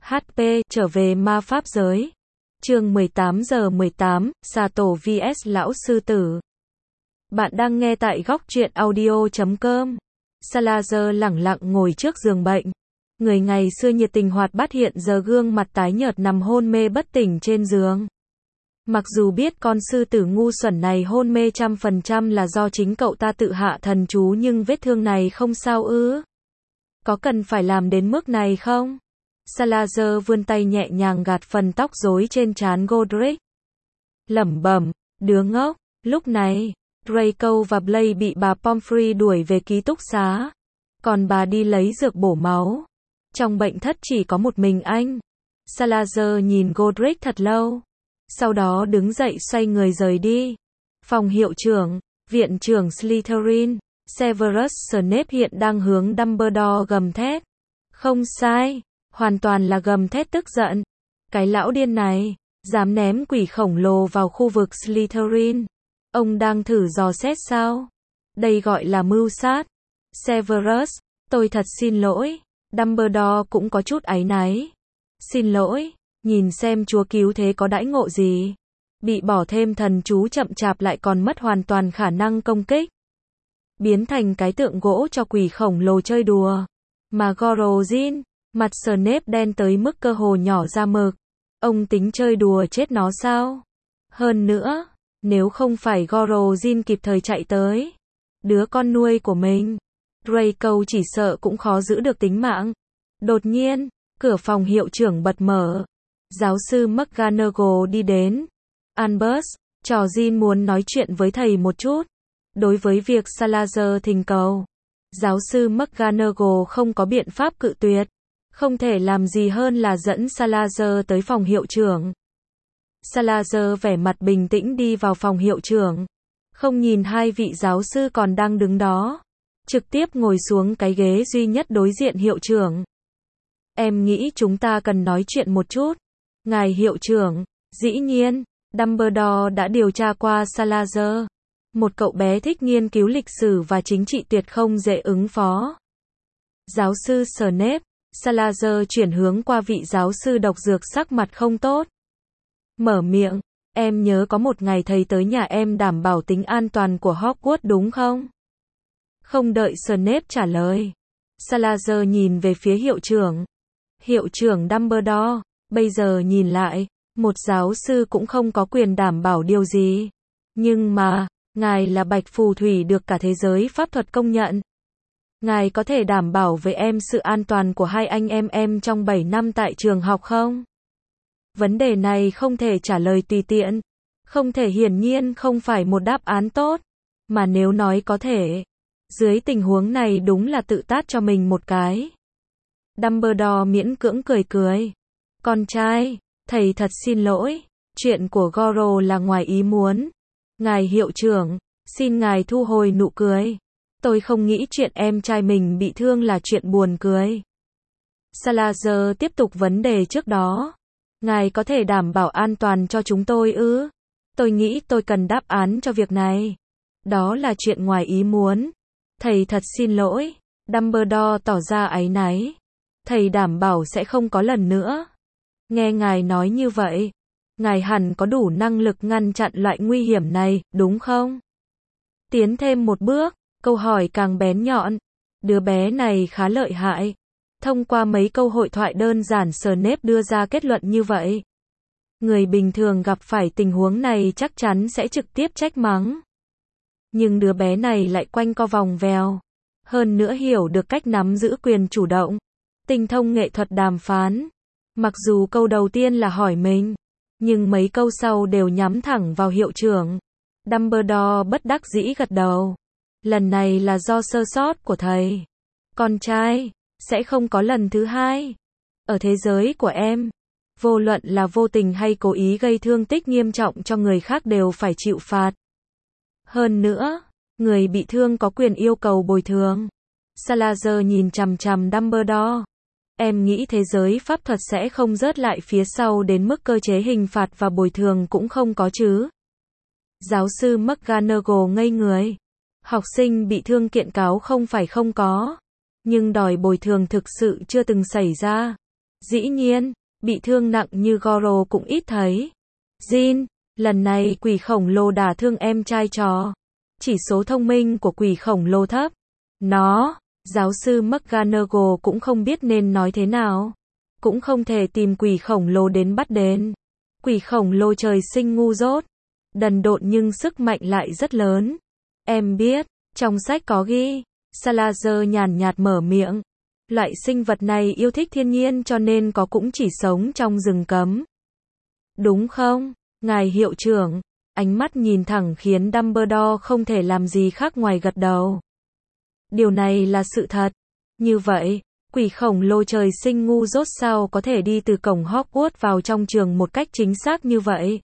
HP, trở về ma pháp giới. Chương 18:18, xà tổ vs lão sư tử. Bạn đang nghe tại góc truyện audio.com. Salazar lẳng lặng ngồi trước giường bệnh. Người ngày xưa nhiệt tình hoạt bát hiện giờ gương mặt tái nhợt nằm hôn mê bất tỉnh trên giường. Mặc dù biết con sư tử ngu xuẩn này hôn mê 100% là do chính cậu ta tự hạ thần chú, nhưng vết thương này không sao ư? Có cần phải làm đến mức này không? Salazar vươn tay nhẹ nhàng gạt phần tóc rối trên trán Godric. Lẩm bẩm, đứa ngốc. Lúc này, Draco và Blake bị bà Pomfrey đuổi về ký túc xá. Còn bà đi lấy dược bổ máu. Trong bệnh thất chỉ có một mình anh. Salazar nhìn Godric thật lâu. Sau đó đứng dậy xoay người rời đi. Phòng hiệu trưởng, viện trưởng Slytherin, Severus Snape hiện đang hướng Dumbledore gầm thét. Không sai, hoàn toàn là gầm thét tức giận. Cái lão điên này, dám ném quỷ khổng lồ vào khu vực Slytherin. Ông đang thử dò xét sao? Đây gọi là mưu sát. Severus, tôi thật xin lỗi. Dumbledore cũng có chút áy náy. Xin lỗi, nhìn xem chúa cứu thế có đãi ngộ gì. Bị bỏ thêm thần chú chậm chạp lại còn mất hoàn toàn khả năng công kích. Biến thành cái tượng gỗ cho quỷ khổng lồ chơi đùa. Mà Gorozin, mặt Snape đen tới mức cơ hồ nhỏ ra mực. Ông tính chơi đùa chết nó sao? Hơn nữa, nếu không phải Gorozin kịp thời chạy tới, đứa con nuôi của mình, Draco chỉ sợ cũng khó giữ được tính mạng. Đột nhiên, cửa phòng hiệu trưởng bật mở. Giáo sư McGonagall đi đến. Albus, trò Jean muốn nói chuyện với thầy một chút. Đối với việc Salazar thỉnh cầu, giáo sư McGonagall không có biện pháp cự tuyệt. Không thể làm gì hơn là dẫn Salazar tới phòng hiệu trưởng. Salazar vẻ mặt bình tĩnh đi vào phòng hiệu trưởng. Không nhìn hai vị giáo sư còn đang đứng đó. Trực tiếp ngồi xuống cái ghế duy nhất đối diện hiệu trưởng. Em nghĩ chúng ta cần nói chuyện một chút. Ngài hiệu trưởng, dĩ nhiên, Dumbledore đã điều tra qua Salazar. Một cậu bé thích nghiên cứu lịch sử và chính trị tuyệt không dễ ứng phó. Giáo sư Snape, Salazar chuyển hướng qua vị giáo sư độc dược sắc mặt không tốt. Mở miệng, em nhớ có một ngày thầy tới nhà em đảm bảo tính an toàn của Hogwarts đúng không? Không đợi Snape trả lời, Salazar nhìn về phía hiệu trưởng. Hiệu trưởng Dumbledore, bây giờ nhìn lại, một giáo sư cũng không có quyền đảm bảo điều gì. Nhưng mà, ngài là bạch phù thủy được cả thế giới pháp thuật công nhận. Ngài có thể đảm bảo với em sự an toàn của hai anh em trong 7 năm tại trường học không? Vấn đề này không thể trả lời tùy tiện. Không thể, hiển nhiên không phải một đáp án tốt. Mà nếu nói có thể, dưới tình huống này đúng là tự tát cho mình một cái. Dumbledore miễn cưỡng cười cười. Con trai, thầy thật xin lỗi. Chuyện của Goro là ngoài ý muốn. Ngài hiệu trưởng, xin ngài thu hồi nụ cười. Tôi không nghĩ chuyện em trai mình bị thương là chuyện buồn cười. Salazar tiếp tục vấn đề trước đó. Ngài có thể đảm bảo an toàn cho chúng tôi ư? Tôi nghĩ tôi cần đáp án cho việc này. Đó là chuyện ngoài ý muốn. Thầy thật xin lỗi. Dumbledore tỏ ra áy náy. Thầy đảm bảo sẽ không có lần nữa. Nghe ngài nói như vậy, ngài hẳn có đủ năng lực ngăn chặn loại nguy hiểm này, đúng không? Tiến thêm một bước, câu hỏi càng bén nhọn. Đứa bé này khá lợi hại. Thông qua mấy câu hội thoại đơn giản, Snape đưa ra kết luận như vậy. Người bình thường gặp phải tình huống này chắc chắn sẽ trực tiếp trách mắng. Nhưng đứa bé này lại quanh co vòng vèo. Hơn nữa hiểu được cách nắm giữ quyền chủ động. Tinh thông nghệ thuật đàm phán. Mặc dù câu đầu tiên là hỏi mình, nhưng mấy câu sau đều nhắm thẳng vào hiệu trưởng. Dumbledore bất đắc dĩ gật đầu. Lần này là do sơ sót của thầy. Con trai, sẽ không có lần thứ hai. Ở thế giới của em, vô luận là vô tình hay cố ý gây thương tích nghiêm trọng cho người khác đều phải chịu phạt. Hơn nữa, người bị thương có quyền yêu cầu bồi thường. Salazar nhìn chằm chằm Dumbledore. Em nghĩ thế giới pháp thuật sẽ không rớt lại phía sau đến mức cơ chế hình phạt và bồi thường cũng không có chứ? Giáo sư McGonagall ngây người. Học sinh bị thương kiện cáo không phải không có. Nhưng đòi bồi thường thực sự chưa từng xảy ra. Dĩ nhiên, bị thương nặng như Goro cũng ít thấy. Jin, lần này quỷ khổng lồ đả thương em trai trò. Chỉ số thông minh của quỷ khổng lồ thấp. Giáo sư McGonagall cũng không biết nên nói thế nào. Cũng không thể tìm quỷ khổng lồ đến bắt đền. Quỷ khổng lồ trời sinh ngu dốt. Đần độn nhưng sức mạnh lại rất lớn. Em biết, trong sách có ghi. Salazar nhàn nhạt mở miệng. Loại sinh vật này yêu thích thiên nhiên cho nên có cũng chỉ sống trong rừng cấm. Đúng không, ngài hiệu trưởng? Ánh mắt nhìn thẳng khiến Dumbledore không thể làm gì khác ngoài gật đầu. Điều này là sự thật. Như vậy, quỷ khổng lồ trời sinh ngu dốt sao có thể đi từ cổng Hogwarts vào trong trường một cách chính xác như vậy?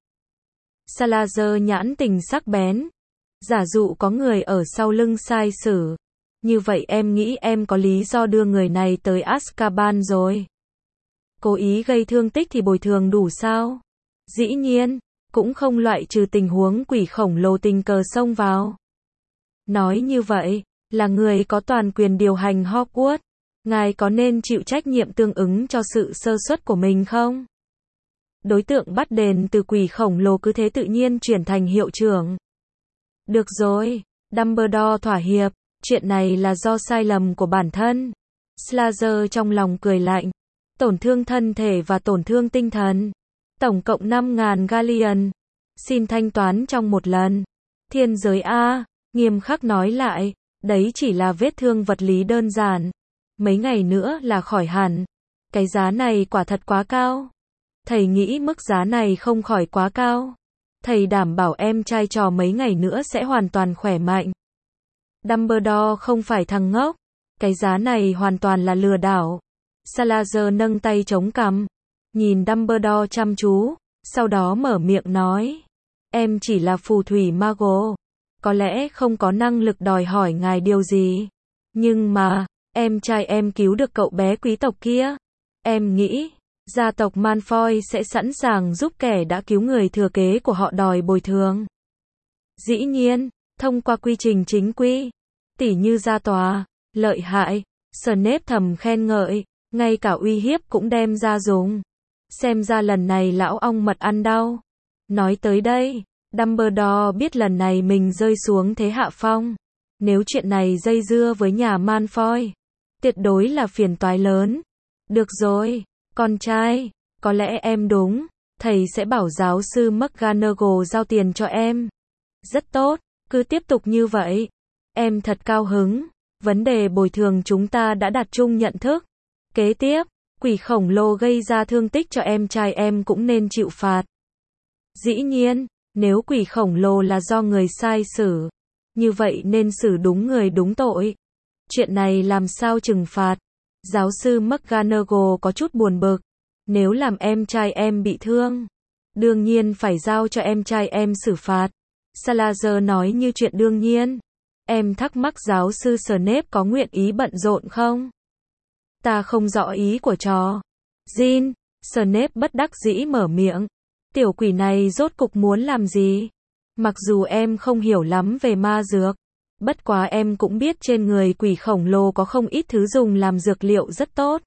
Salazar nhãn tình sắc bén. Giả dụ có người ở sau lưng sai sử. Như vậy em nghĩ em có lý do đưa người này tới Azkaban rồi. Cố ý gây thương tích thì bồi thường đủ sao? Dĩ nhiên, cũng không loại trừ tình huống quỷ khổng lồ tình cờ xông vào. Nói như vậy, là người có toàn quyền điều hành Hogwarts. Ngài có nên chịu trách nhiệm tương ứng cho sự sơ suất của mình không? Đối tượng bắt đền từ quỷ khổng lồ cứ thế tự nhiên chuyển thành hiệu trưởng. Được rồi, Dumbledore thỏa hiệp. Chuyện này là do sai lầm của bản thân. Salazar trong lòng cười lạnh. Tổn thương thân thể và tổn thương tinh thần. Tổng cộng 5.000 galleon. Xin thanh toán trong một lần. Thiên giới A, nghiêm khắc nói lại. Đấy chỉ là vết thương vật lý đơn giản. Mấy ngày nữa là khỏi hẳn. Cái giá này quả thật quá cao. Thầy nghĩ mức giá này không khỏi quá cao. Thầy đảm bảo em trai trò mấy ngày nữa sẽ hoàn toàn khỏe mạnh. Dumbledore không phải thằng ngốc. Cái giá này hoàn toàn là lừa đảo. Salazar nâng tay chống cằm. Nhìn Dumbledore chăm chú. Sau đó mở miệng nói. Em chỉ là phù thủy Mago. Có lẽ không có năng lực đòi hỏi ngài điều gì. Nhưng mà, em trai em cứu được cậu bé quý tộc kia. Em nghĩ, gia tộc Malfoy sẽ sẵn sàng giúp kẻ đã cứu người thừa kế của họ đòi bồi thường. Dĩ nhiên, thông qua quy trình chính quy, tỉ như ra tòa, lợi hại, Snape thầm khen ngợi, ngay cả uy hiếp cũng đem ra dùng. Xem ra lần này lão ong mật ăn đau. Nói tới đây, Dumbledore biết lần này mình rơi xuống thế hạ phong. Nếu chuyện này dây dưa với nhà Malfoy, tuyệt đối là phiền toái lớn. Được rồi, con trai, có lẽ em đúng, thầy sẽ bảo giáo sư McGonagall giao tiền cho em. Rất tốt, cứ tiếp tục như vậy. Em thật cao hứng, vấn đề bồi thường chúng ta đã đạt chung nhận thức. Kế tiếp, quỷ khổng lồ gây ra thương tích cho em trai em cũng nên chịu phạt. Dĩ nhiên, nếu quỷ khổng lồ là do người sai xử, như vậy nên xử đúng người đúng tội. Chuyện này làm sao trừng phạt? Giáo sư McGonagall có chút buồn bực. Nếu làm em trai em bị thương, đương nhiên phải giao cho em trai em xử phạt. Salazar nói như chuyện đương nhiên. Em thắc mắc giáo sư Snape có nguyện ý bận rộn không? Ta không rõ ý của trò. Jin, Snape bất đắc dĩ mở miệng. Tiểu quỷ này rốt cục muốn làm gì? Mặc dù em không hiểu lắm về ma dược, bất quá em cũng biết trên người quỷ khổng lồ có không ít thứ dùng làm dược liệu rất tốt.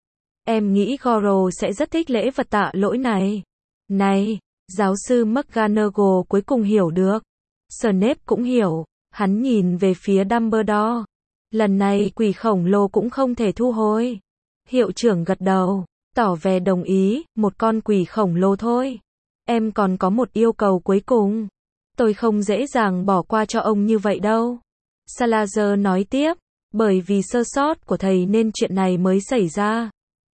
Em nghĩ Goro sẽ rất thích lễ vật tạ lỗi này. Này, giáo sư McGonagall cuối cùng hiểu được. Snape cũng hiểu, hắn nhìn về phía Dumbledore. Lần này quỷ khổng lồ cũng không thể thu hồi. Hiệu trưởng gật đầu, tỏ vẻ đồng ý, một con quỷ khổng lồ thôi. Em còn có một yêu cầu cuối cùng. Tôi không dễ dàng bỏ qua cho ông như vậy đâu. Salazar nói tiếp, bởi vì sơ sót của thầy nên chuyện này mới xảy ra.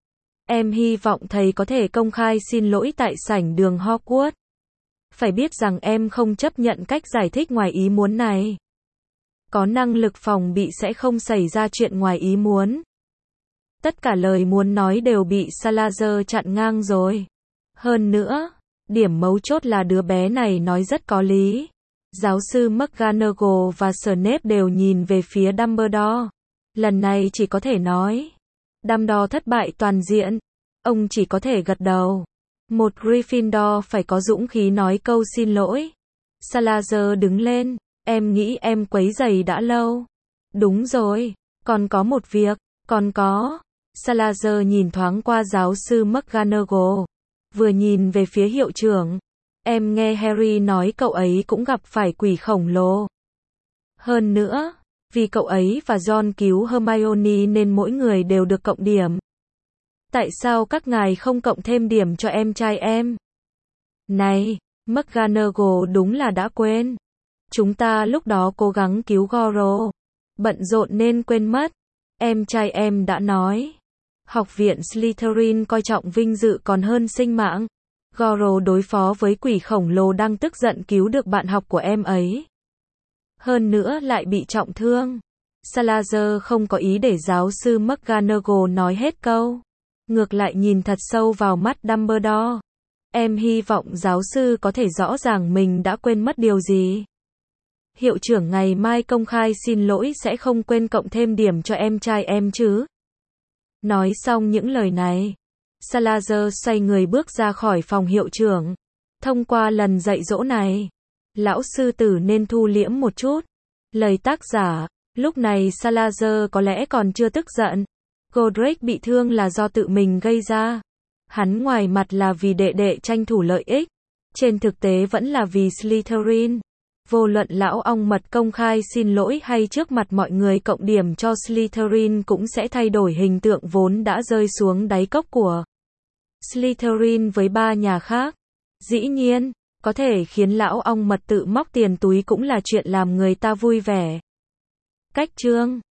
Em hy vọng thầy có thể công khai xin lỗi tại sảnh đường Hogwarts. Phải biết rằng em không chấp nhận cách giải thích ngoài ý muốn này. Có năng lực phòng bị sẽ không xảy ra chuyện ngoài ý muốn. Tất cả lời muốn nói đều bị Salazar chặn ngang rồi. Hơn nữa, điểm mấu chốt là đứa bé này nói rất có lý. Giáo sư McGonagall và Snape đều nhìn về phía Dumbledore. Lần này chỉ có thể nói, Dumbledore thất bại toàn diện. Ông chỉ có thể gật đầu. Một Gryffindor phải có dũng khí nói câu xin lỗi. Salazar đứng lên. Em nghĩ em quấy rầy đã lâu. Đúng rồi, còn có một việc, còn có. Salazar nhìn thoáng qua giáo sư McGonagall, vừa nhìn về phía hiệu trưởng. Em nghe Harry nói cậu ấy cũng gặp phải quỷ khổng lồ. Hơn nữa, vì cậu ấy và Ron cứu Hermione nên mỗi người đều được cộng điểm. Tại sao các ngài không cộng thêm điểm cho em trai em? Này, McGonagall đúng là đã quên. Chúng ta lúc đó cố gắng cứu Goro. Bận rộn nên quên mất. Em trai em đã nói. Học viện Slytherin coi trọng vinh dự còn hơn sinh mạng. Goro đối phó với quỷ khổng lồ đang tức giận cứu được bạn học của em ấy. Hơn nữa lại bị trọng thương. Salazar không có ý để giáo sư McGonagall nói hết câu. Ngược lại nhìn thật sâu vào mắt Dumbledore. Em hy vọng giáo sư có thể rõ ràng mình đã quên mất điều gì. Hiệu trưởng ngày mai công khai xin lỗi sẽ không quên cộng thêm điểm cho em trai em chứ. Nói xong những lời này, Salazar xoay người bước ra khỏi phòng hiệu trưởng. Thông qua lần dạy dỗ này, lão sư tử nên thu liễm một chút. Lời tác giả, lúc này Salazar có lẽ còn chưa tức giận. Godric bị thương là do tự mình gây ra. Hắn ngoài mặt là vì đệ đệ tranh thủ lợi ích, trên thực tế vẫn là vì Slytherin. Vô luận lão ong mật công khai xin lỗi hay trước mặt mọi người cộng điểm cho Slytherin cũng sẽ thay đổi hình tượng vốn đã rơi xuống đáy cốc của Slytherin với ba nhà khác. Dĩ nhiên, có thể khiến lão ong mật tự móc tiền túi cũng là chuyện làm người ta vui vẻ. Cách chương